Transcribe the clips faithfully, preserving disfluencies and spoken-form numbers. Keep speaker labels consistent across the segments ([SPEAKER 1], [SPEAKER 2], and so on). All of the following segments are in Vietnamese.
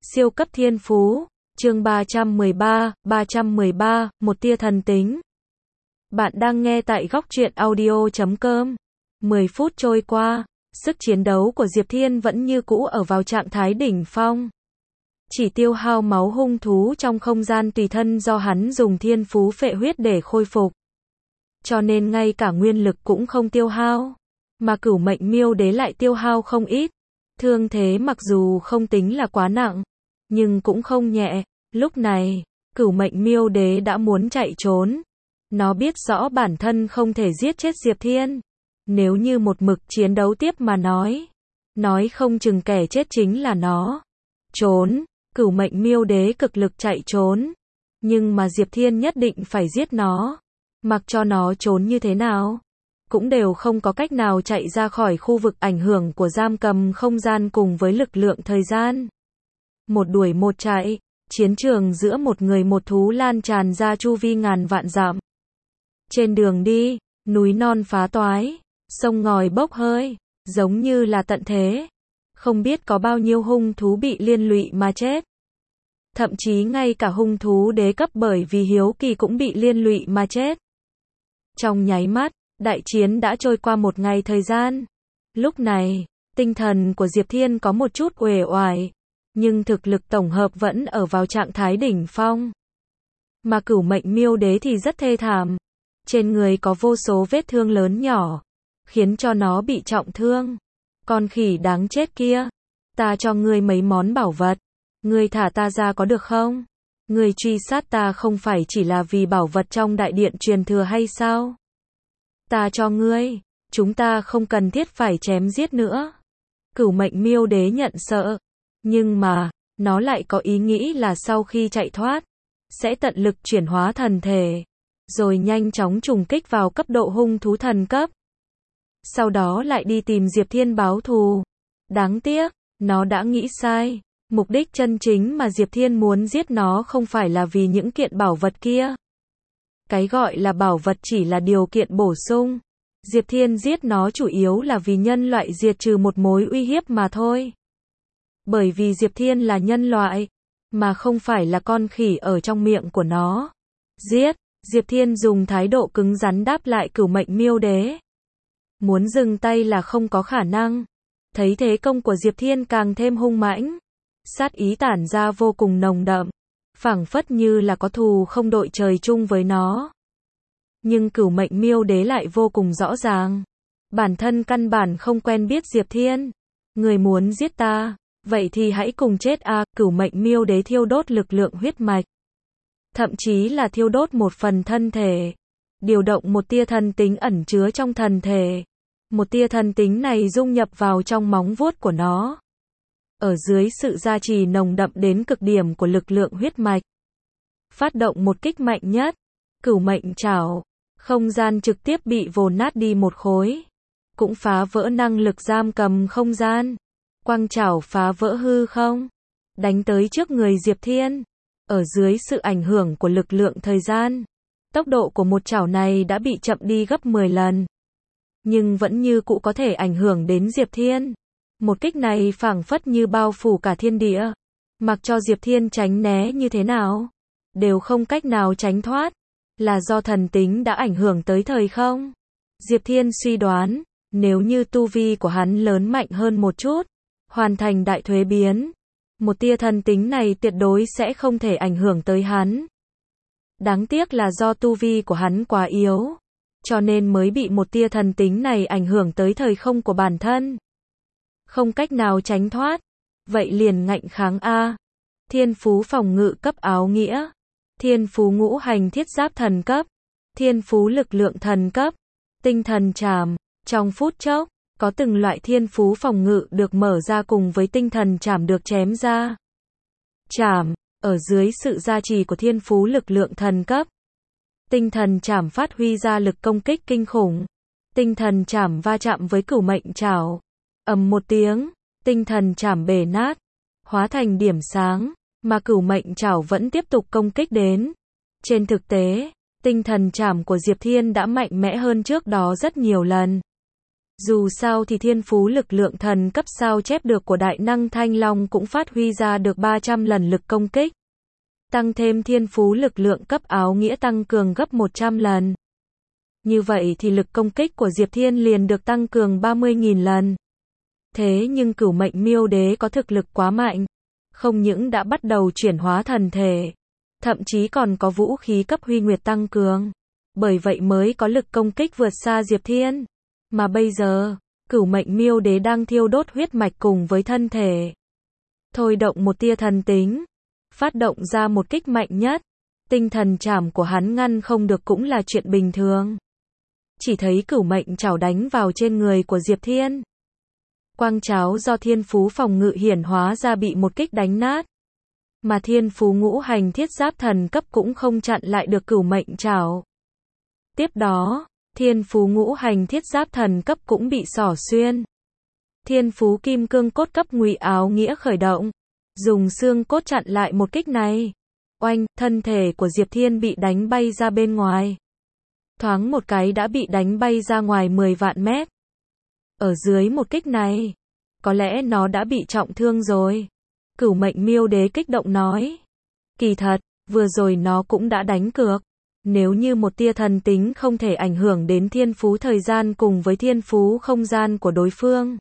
[SPEAKER 1] Siêu cấp thiên phú, chương ba trăm mười ba, ba trăm mười ba, một tia thần tính. Bạn đang nghe tại góc truyện audio chấm com. mười phút trôi qua, sức chiến đấu của Diệp Thiên vẫn như cũ ở vào trạng thái đỉnh phong. Chỉ tiêu hao máu hung thú trong không gian tùy thân do hắn dùng thiên phú phệ huyết để khôi phục. Cho nên ngay cả nguyên lực cũng không tiêu hao. Mà cửu mệnh miêu đế lại tiêu hao không ít. Thương thế mặc dù không tính là quá nặng, nhưng cũng không nhẹ. Lúc này, cửu mệnh miêu đế đã muốn chạy trốn. Nó biết rõ bản thân không thể giết chết Diệp Thiên. Nếu như một mực chiến đấu tiếp mà nói, nói không chừng kẻ chết chính là nó. Trốn, cửu mệnh miêu đế cực lực chạy trốn. Nhưng mà Diệp Thiên nhất định phải giết nó. Mặc cho nó trốn như thế nào, cũng đều không có cách nào chạy ra khỏi khu vực ảnh hưởng của giam cầm không gian cùng với lực lượng thời gian. Một đuổi một chạy, chiến trường giữa một người một thú lan tràn ra chu vi ngàn vạn dặm. Trên đường đi, núi non phá toái, sông ngòi bốc hơi, giống như là tận thế. Không biết có bao nhiêu hung thú bị liên lụy mà chết. Thậm chí ngay cả hung thú đế cấp bởi vì hiếu kỳ cũng bị liên lụy mà chết. Trong nháy mắt, đại chiến đã trôi qua một ngày thời gian. Lúc này, tinh thần của Diệp Thiên có một chút uể oải, nhưng thực lực tổng hợp vẫn ở vào trạng thái đỉnh phong. Mà cửu mệnh miêu đế thì rất thê thảm. Trên người có vô số vết thương lớn nhỏ, khiến cho nó bị trọng thương. Con khỉ đáng chết kia, ta cho ngươi mấy món bảo vật, ngươi thả ta ra có được không? Ngươi truy sát ta không phải chỉ là vì bảo vật trong đại điện truyền thừa hay sao? Ta cho ngươi, chúng ta không cần thiết phải chém giết nữa. Cửu mệnh miêu đế nhận sợ, nhưng mà, nó lại có ý nghĩ là sau khi chạy thoát, sẽ tận lực chuyển hóa thần thể, rồi nhanh chóng trùng kích vào cấp độ hung thú thần cấp. Sau đó lại đi tìm Diệp Thiên báo thù. Đáng tiếc, nó đã nghĩ sai. Mục đích chân chính mà Diệp Thiên muốn giết nó không phải là vì những kiện bảo vật kia. Cái gọi là bảo vật chỉ là điều kiện bổ sung. Diệp Thiên giết nó chủ yếu là vì nhân loại diệt trừ một mối uy hiếp mà thôi. Bởi vì Diệp Thiên là nhân loại, mà không phải là con khỉ ở trong miệng của nó. Giết, Diệp Thiên dùng thái độ cứng rắn đáp lại cửu mệnh miêu đế. Muốn dừng tay là không có khả năng. Thấy thế công của Diệp Thiên càng thêm hung mãnh. Sát ý tản ra vô cùng nồng đậm, phảng phất như là có thù không đội trời chung với nó. Nhưng cửu mệnh miêu đế lại vô cùng rõ ràng. Bản thân căn bản không quen biết Diệp Thiên. Người muốn giết ta, vậy thì hãy cùng chết a. À, cửu mệnh miêu đế thiêu đốt lực lượng huyết mạch. Thậm chí là thiêu đốt một phần thân thể. Điều động một tia thần tính ẩn chứa trong thần thể. Một tia thần tính này dung nhập vào trong móng vuốt của nó. Ở dưới sự gia trì nồng đậm đến cực điểm của lực lượng huyết mạch, phát động một kích mạnh nhất, cửu mệnh trảo, không gian trực tiếp bị vồn nát đi một khối, cũng phá vỡ năng lực giam cầm không gian, quang trảo phá vỡ hư không, đánh tới trước người Diệp Thiên. Ở dưới sự ảnh hưởng của lực lượng thời gian, tốc độ của một trảo này đã bị chậm đi gấp mười lần, nhưng vẫn như cũ có thể ảnh hưởng đến Diệp Thiên. Một kích này phảng phất như bao phủ cả thiên địa, mặc cho Diệp Thiên tránh né như thế nào, đều không cách nào tránh thoát, là do thần tính đã ảnh hưởng tới thời không. Diệp Thiên suy đoán, nếu như tu vi của hắn lớn mạnh hơn một chút, hoàn thành đại thuế biến, một tia thần tính này tuyệt đối sẽ không thể ảnh hưởng tới hắn. Đáng tiếc là do tu vi của hắn quá yếu, cho nên mới bị một tia thần tính này ảnh hưởng tới thời không của bản thân. Không cách nào tránh thoát, vậy liền ngạnh kháng a. Thiên phú phòng ngự cấp áo nghĩa, thiên phú ngũ hành thiết giáp thần cấp, thiên phú lực lượng thần cấp, tinh thần trảm. Trong phút chốc, có từng loại thiên phú phòng ngự được mở ra cùng với tinh thần trảm được chém ra. Trảm, ở dưới sự gia trì của thiên phú lực lượng thần cấp, tinh thần trảm phát huy ra lực công kích kinh khủng. Tinh thần trảm va chạm với cửu mệnh trảo. Ầm một tiếng, tinh thần trảm bể nát, hóa thành điểm sáng, mà cửu mệnh trảo vẫn tiếp tục công kích đến. Trên thực tế, tinh thần trảm của Diệp Thiên đã mạnh mẽ hơn trước đó rất nhiều lần. Dù sao thì thiên phú lực lượng thần cấp sao chép được của đại năng Thanh Long cũng phát huy ra được ba trăm lần lực công kích. Tăng thêm thiên phú lực lượng cấp áo nghĩa tăng cường gấp một trăm lần. Như vậy thì lực công kích của Diệp Thiên liền được tăng cường ba mươi nghìn lần. Thế nhưng Cửu Mệnh Miêu Đế có thực lực quá mạnh, không những đã bắt đầu chuyển hóa thần thể, thậm chí còn có vũ khí cấp Huy Nguyệt tăng cường, bởi vậy mới có lực công kích vượt xa Diệp Thiên. Mà bây giờ, Cửu Mệnh Miêu Đế đang thiêu đốt huyết mạch cùng với thân thể, thôi động một tia thần tính, phát động ra một kích mạnh nhất. Tinh thần trảm của hắn ngăn không được cũng là chuyện bình thường. Chỉ thấy cửu mệnh chảo đánh vào trên người của Diệp Thiên. Quang cháo do thiên phú phòng ngự hiển hóa ra bị một kích đánh nát. Mà thiên phú ngũ hành thiết giáp thần cấp cũng không chặn lại được cửu mệnh chảo. Tiếp đó, thiên phú ngũ hành thiết giáp thần cấp cũng bị xỏ xuyên. Thiên phú kim cương cốt cấp ngụy áo nghĩa khởi động, dùng xương cốt chặn lại một kích này. Oanh, thân thể của Diệp Thiên bị đánh bay ra bên ngoài. Thoáng một cái đã bị đánh bay ra ngoài mười vạn mét. Ở dưới một kích này, có lẽ nó đã bị trọng thương rồi. Cửu Mệnh Miêu Đế kích động nói. Kỳ thật, vừa rồi nó cũng đã đánh cược. Nếu như một tia thần tính không thể ảnh hưởng đến thiên phú thời gian cùng với thiên phú không gian của đối phương,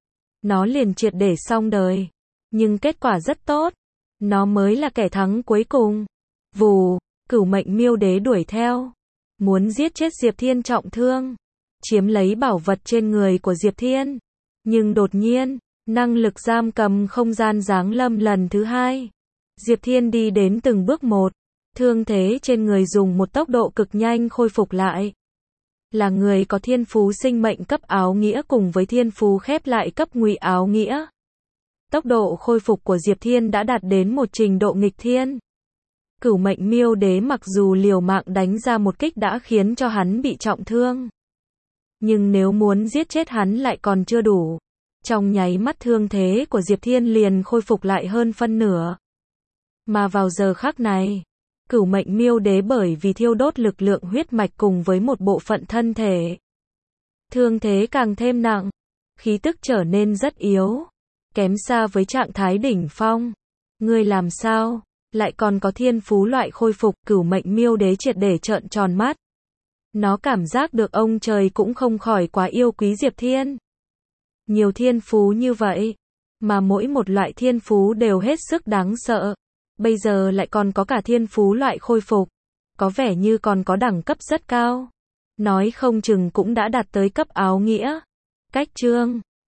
[SPEAKER 1] nó liền triệt để xong đời. Nhưng kết quả rất tốt. Nó mới là kẻ thắng cuối cùng. Vù, Cửu Mệnh Miêu Đế đuổi theo, muốn giết chết Diệp Thiên trọng thương, chiếm lấy bảo vật trên người của Diệp Thiên. Nhưng đột nhiên, năng lực giam cầm không gian giáng lâm lần thứ hai. Diệp Thiên đi đến từng bước một, thương thế trên người dùng một tốc độ cực nhanh khôi phục lại. Là người có thiên phú sinh mệnh cấp áo nghĩa cùng với thiên phú khép lại cấp ngụy áo nghĩa. Tốc độ khôi phục của Diệp Thiên đã đạt đến một trình độ nghịch thiên. Cửu Mệnh Miêu Đế mặc dù liều mạng đánh ra một kích đã khiến cho hắn bị trọng thương, nhưng nếu muốn giết chết hắn lại còn chưa đủ. Trong nháy mắt thương thế của Diệp Thiên liền khôi phục lại hơn phân nửa. Mà vào giờ khắc này, Cửu Mệnh Miêu Đế bởi vì thiêu đốt lực lượng huyết mạch cùng với một bộ phận thân thể, thương thế càng thêm nặng, khí tức trở nên rất yếu, kém xa với trạng thái đỉnh phong. Ngươi làm sao lại còn có thiên phú loại khôi phục? Cửu Mệnh Miêu Đế triệt để trợn tròn mắt. Nó cảm giác được ông trời cũng không khỏi quá yêu quý Diệp Thiên. Nhiều thiên phú như vậy, mà mỗi một loại thiên phú đều hết sức đáng sợ. Bây giờ lại còn có cả thiên phú loại khôi phục, có vẻ như còn có đẳng cấp rất cao. Nói không chừng cũng đã đạt tới cấp áo nghĩa. Cách chương